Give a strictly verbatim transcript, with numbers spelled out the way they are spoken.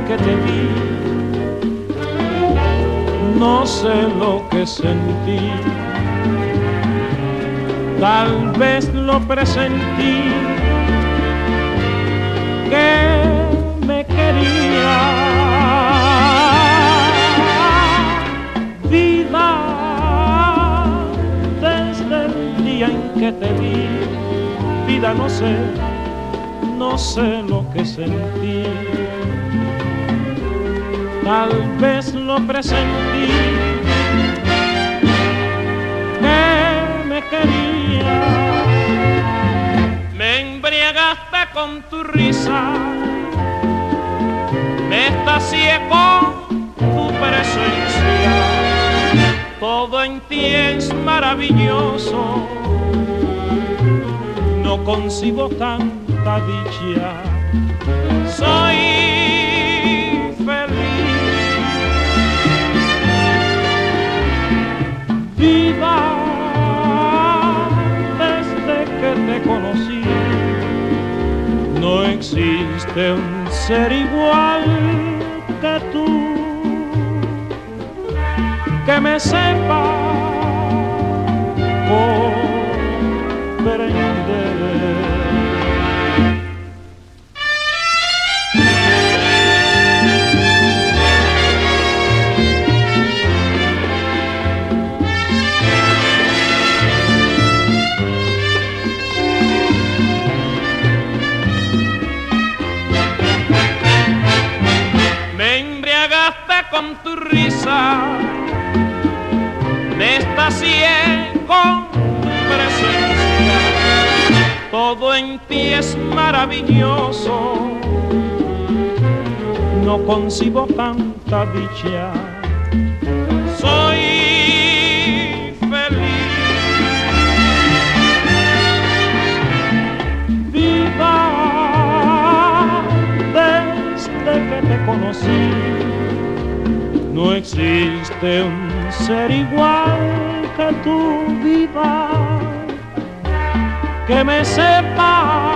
que te vi, no sé lo que sentí, tal vez lo presentí, que me quería. Vida, desde el día en que te vi, vida, no sé, no sé lo que sentí, tal vez lo presentí, que me quería. Me embriagaste con tu risa, me estacié con tu presencia, todo en ti es maravilloso, no concibo tanta dicha, soy feliz. Viva, desde que te conocí, no existe un ser igual que tú, que me sepa comprender. Me embriagaste con tu risa, me estacié con tu presencia, todo en ti es maravilloso, no concibo tanta dicha, soy feliz. Viva, desde que te conocí, no existe un ser igual que tú, viva, que me sepa